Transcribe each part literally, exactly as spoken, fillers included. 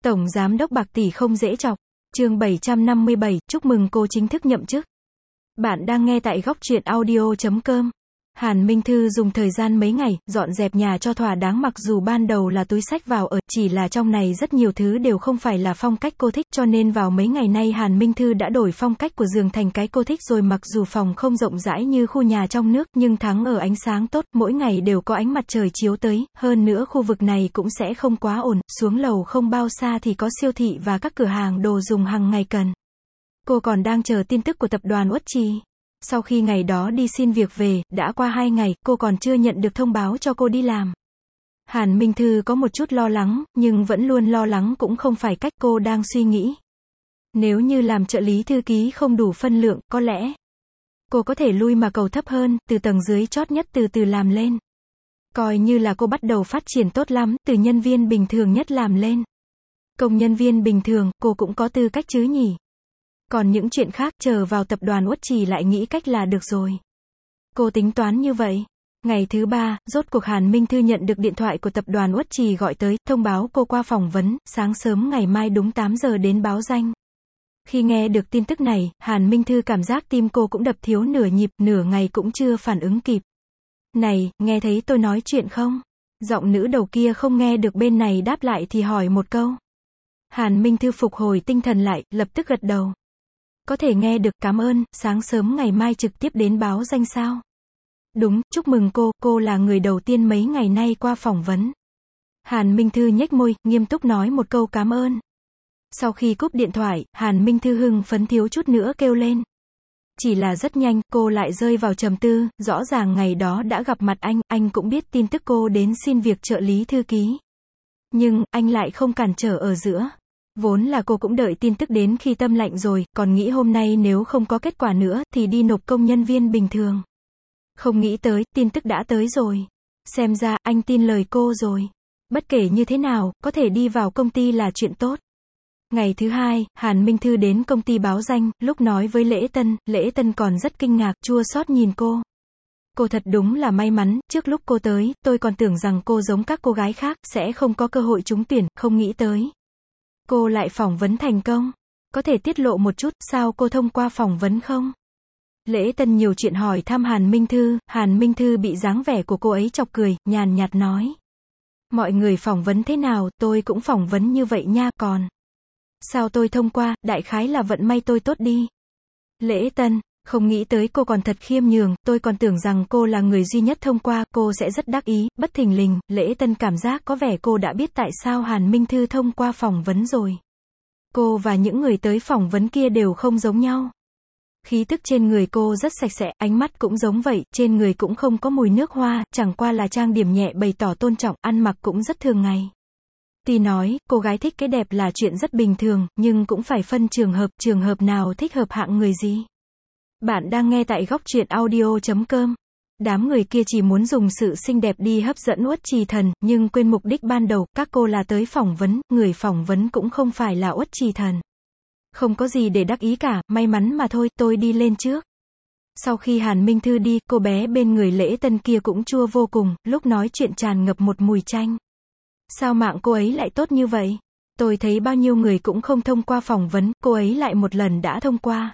Tổng Giám đốc bạc tỷ không dễ chọc. Chương bảy trăm năm mươi bảy, chúc mừng cô chính thức nhậm chức. Bạn đang nghe tại góc truyện audio chấm com. Hàn Minh Thư dùng thời gian mấy ngày, dọn dẹp nhà cho thỏa đáng, mặc dù ban đầu là túi xách vào ở, chỉ là trong này rất nhiều thứ đều không phải là phong cách cô thích, cho nên vào mấy ngày nay Hàn Minh Thư đã đổi phong cách của giường thành cái cô thích rồi. Mặc dù phòng không rộng rãi như khu nhà trong nước, nhưng thắng ở ánh sáng tốt, mỗi ngày đều có ánh mặt trời chiếu tới, hơn nữa khu vực này cũng sẽ không quá ồn, xuống lầu không bao xa thì có siêu thị và các cửa hàng đồ dùng hàng ngày cần. Cô còn đang chờ tin tức của tập đoàn Uất Trì. Sau khi ngày đó đi xin việc về, đã qua hai ngày, cô còn chưa nhận được thông báo cho cô đi làm. Hàn Minh Thư có một chút lo lắng, nhưng vẫn luôn lo lắng cũng không phải cách. Cô đang suy nghĩ, nếu như làm trợ lý thư ký không đủ phân lượng, có lẽ cô có thể lui mà cầu thấp hơn, từ tầng dưới chót nhất từ từ làm lên. Coi như là cô bắt đầu phát triển tốt lắm, từ nhân viên bình thường nhất làm lên. Công nhân viên bình thường, cô cũng có tư cách chứ nhỉ? Còn những chuyện khác, chờ vào tập đoàn Uất Trì lại nghĩ cách là được rồi. Cô tính toán như vậy. Ngày thứ ba, rốt cuộc Hàn Minh Thư nhận được điện thoại của tập đoàn Uất Trì gọi tới, thông báo cô qua phỏng vấn, sáng sớm ngày mai đúng tám giờ đến báo danh. Khi nghe được tin tức này, Hàn Minh Thư cảm giác tim cô cũng đập thiếu nửa nhịp, nửa ngày cũng chưa phản ứng kịp. Này, nghe thấy tôi nói chuyện không? Giọng nữ đầu kia không nghe được bên này đáp lại thì hỏi một câu. Hàn Minh Thư phục hồi tinh thần lại, lập tức gật đầu. Có thể nghe được, cảm ơn, sáng sớm ngày mai trực tiếp đến báo danh sao? Đúng, chúc mừng cô, cô là người đầu tiên mấy ngày nay qua phỏng vấn. Hàn Minh Thư nhếch môi, nghiêm túc nói một câu cảm ơn. Sau khi cúp điện thoại, Hàn Minh Thư hưng phấn thiếu chút nữa kêu lên. Chỉ là rất nhanh, cô lại rơi vào trầm tư, rõ ràng ngày đó đã gặp mặt anh, anh cũng biết tin tức cô đến xin việc trợ lý thư ký. Nhưng, anh lại không cản trở ở giữa. Vốn là cô cũng đợi tin tức đến khi tâm lạnh rồi, còn nghĩ hôm nay nếu không có kết quả nữa, thì đi nộp công nhân viên bình thường. Không nghĩ tới, tin tức đã tới rồi. Xem ra, anh tin lời cô rồi. Bất kể như thế nào, có thể đi vào công ty là chuyện tốt. Ngày thứ hai, Hàn Minh Thư đến công ty báo danh, lúc nói với Lễ Tân, Lễ Tân còn rất kinh ngạc, chua xót nhìn cô. Cô thật đúng là may mắn, trước lúc cô tới, tôi còn tưởng rằng cô giống các cô gái khác, sẽ không có cơ hội trúng tuyển, không nghĩ tới. Cô lại phỏng vấn thành công. Có thể tiết lộ một chút, sao cô thông qua phỏng vấn không? Lễ Tân nhiều chuyện hỏi thăm Hàn Minh Thư, Hàn Minh Thư bị dáng vẻ của cô ấy chọc cười, nhàn nhạt nói. Mọi người phỏng vấn thế nào, tôi cũng phỏng vấn như vậy nha, còn sao tôi thông qua, đại khái là vận may tôi tốt đi. Lễ Tân, không nghĩ tới cô còn thật khiêm nhường, tôi còn tưởng rằng cô là người duy nhất thông qua, cô sẽ rất đắc ý. Bất thình lình, Lễ Tân cảm giác có vẻ cô đã biết tại sao Hàn Minh Thư thông qua phỏng vấn rồi. Cô và những người tới phỏng vấn kia đều không giống nhau. Khí tức trên người cô rất sạch sẽ, ánh mắt cũng giống vậy, trên người cũng không có mùi nước hoa, chẳng qua là trang điểm nhẹ bày tỏ tôn trọng, ăn mặc cũng rất thường ngày. Tuy nói, cô gái thích cái đẹp là chuyện rất bình thường, nhưng cũng phải phân trường hợp, trường hợp nào thích hợp hạng người gì. Bạn đang nghe tại góc truyện audio chấm com. Đám người kia chỉ muốn dùng sự xinh đẹp đi hấp dẫn Uất Trì Thần, nhưng quên mục đích ban đầu, các cô là tới phỏng vấn, người phỏng vấn cũng không phải là Uất Trì Thần. Không có gì để đắc ý cả, may mắn mà thôi, tôi đi lên trước. Sau khi Hàn Minh Thư đi, cô bé bên người Lễ Tân kia cũng chua vô cùng, lúc nói chuyện tràn ngập một mùi chanh. Sao mạng cô ấy lại tốt như vậy? Tôi thấy bao nhiêu người cũng không thông qua phỏng vấn, cô ấy lại một lần đã thông qua.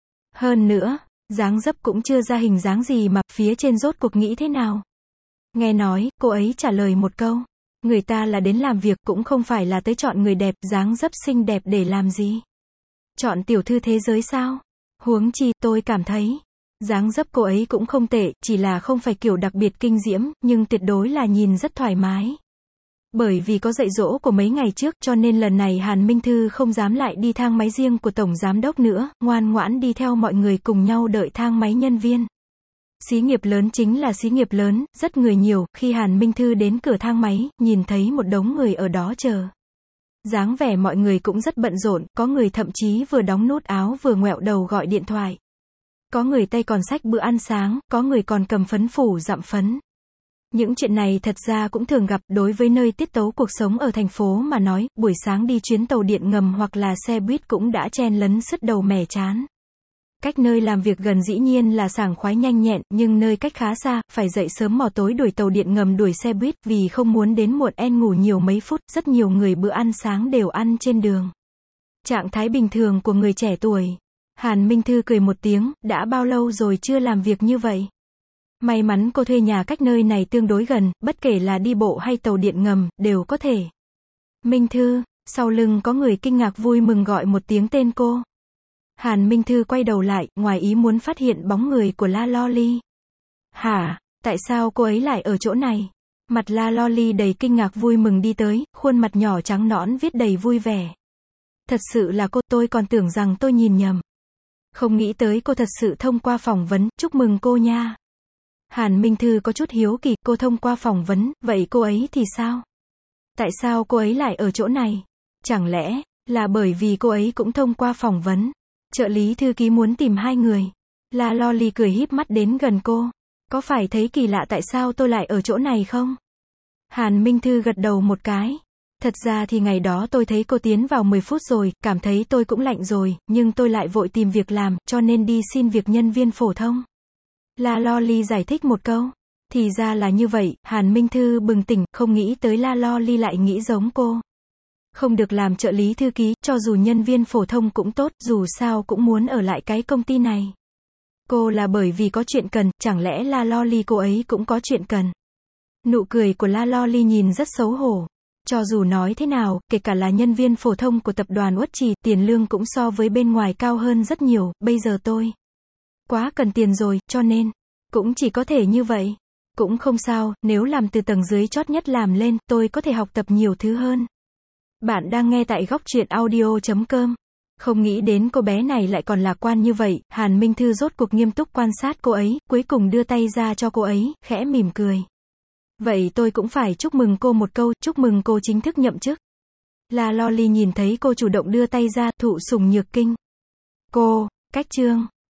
Hơn nữa, dáng dấp cũng chưa ra hình dáng gì mà, phía trên rốt cuộc nghĩ thế nào? Nghe nói, cô ấy trả lời một câu. Người ta là đến làm việc, cũng không phải là tới chọn người đẹp, dáng dấp xinh đẹp để làm gì? Chọn tiểu thư thế giới sao? Huống chi, tôi cảm thấy dáng dấp cô ấy cũng không tệ, chỉ là không phải kiểu đặc biệt kinh diễm, nhưng tuyệt đối là nhìn rất thoải mái. Bởi vì có dạy dỗ của mấy ngày trước, cho nên lần này Hàn Minh Thư không dám lại đi thang máy riêng của Tổng Giám đốc nữa, ngoan ngoãn đi theo mọi người cùng nhau đợi thang máy nhân viên. Xí nghiệp lớn chính là xí nghiệp lớn, rất người nhiều, khi Hàn Minh Thư đến cửa thang máy, nhìn thấy một đống người ở đó chờ. Dáng vẻ mọi người cũng rất bận rộn, có người thậm chí vừa đóng nút áo vừa ngoẹo đầu gọi điện thoại. Có người tay còn xách bữa ăn sáng, có người còn cầm phấn phủ dặm phấn. Những chuyện này thật ra cũng thường gặp, đối với nơi tiết tấu cuộc sống ở thành phố mà nói, buổi sáng đi chuyến tàu điện ngầm hoặc là xe buýt cũng đã chen lấn sứt đầu mẻ chán. Cách nơi làm việc gần dĩ nhiên là sảng khoái nhanh nhẹn, nhưng nơi cách khá xa, phải dậy sớm mò tối đuổi tàu điện ngầm đuổi xe buýt, vì không muốn đến muộn en ngủ nhiều mấy phút, rất nhiều người bữa ăn sáng đều ăn trên đường. Trạng thái bình thường của người trẻ tuổi. Hàn Minh Thư cười một tiếng, đã bao lâu rồi chưa làm việc như vậy? May mắn cô thuê nhà cách nơi này tương đối gần, bất kể là đi bộ hay tàu điện ngầm, đều có thể. Minh Thư, sau lưng có người kinh ngạc vui mừng gọi một tiếng tên cô. Hàn Minh Thư quay đầu lại, ngoài ý muốn phát hiện bóng người của La Loli. Hả, tại sao cô ấy lại ở chỗ này? Mặt La Loli đầy kinh ngạc vui mừng đi tới, khuôn mặt nhỏ trắng nõn viết đầy vui vẻ. Thật sự là cô, tôi còn tưởng rằng tôi nhìn nhầm. Không nghĩ tới cô thật sự thông qua phỏng vấn, chúc mừng cô nha. Hàn Minh Thư có chút hiếu kỳ, cô thông qua phỏng vấn, vậy cô ấy thì sao? Tại sao cô ấy lại ở chỗ này? Chẳng lẽ, là bởi vì cô ấy cũng thông qua phỏng vấn? Trợ lý thư ký muốn tìm hai người. La Loli cười híp mắt đến gần cô. Có phải thấy kỳ lạ tại sao tôi lại ở chỗ này không? Hàn Minh Thư gật đầu một cái. Thật ra thì ngày đó tôi thấy cô tiến vào mười phút rồi, cảm thấy tôi cũng lạnh rồi, nhưng tôi lại vội tìm việc làm, cho nên đi xin việc nhân viên phổ thông. La Loli giải thích một câu. Thì ra là như vậy, Hàn Minh Thư bừng tỉnh, không nghĩ tới La Loli lại nghĩ giống cô. Không được làm trợ lý thư ký, cho dù nhân viên phổ thông cũng tốt, dù sao cũng muốn ở lại cái công ty này. Cô là bởi vì có chuyện cần, chẳng lẽ La Loli cô ấy cũng có chuyện cần? Nụ cười của La Loli nhìn rất xấu hổ. Cho dù nói thế nào, kể cả là nhân viên phổ thông của tập đoàn Uất Trì, tiền lương cũng so với bên ngoài cao hơn rất nhiều, bây giờ tôi quá cần tiền rồi, cho nên, cũng chỉ có thể như vậy. Cũng không sao, nếu làm từ tầng dưới chót nhất làm lên, tôi có thể học tập nhiều thứ hơn. Bạn đang nghe tại góc truyện audio chấm com. Không nghĩ đến cô bé này lại còn lạc quan như vậy, Hàn Minh Thư rốt cuộc nghiêm túc quan sát cô ấy, cuối cùng đưa tay ra cho cô ấy, khẽ mỉm cười. Vậy tôi cũng phải chúc mừng cô một câu, chúc mừng cô chính thức nhậm chức. La Loli nhìn thấy cô chủ động đưa tay ra, thụ sủng nhược kinh. Cô, cách chương.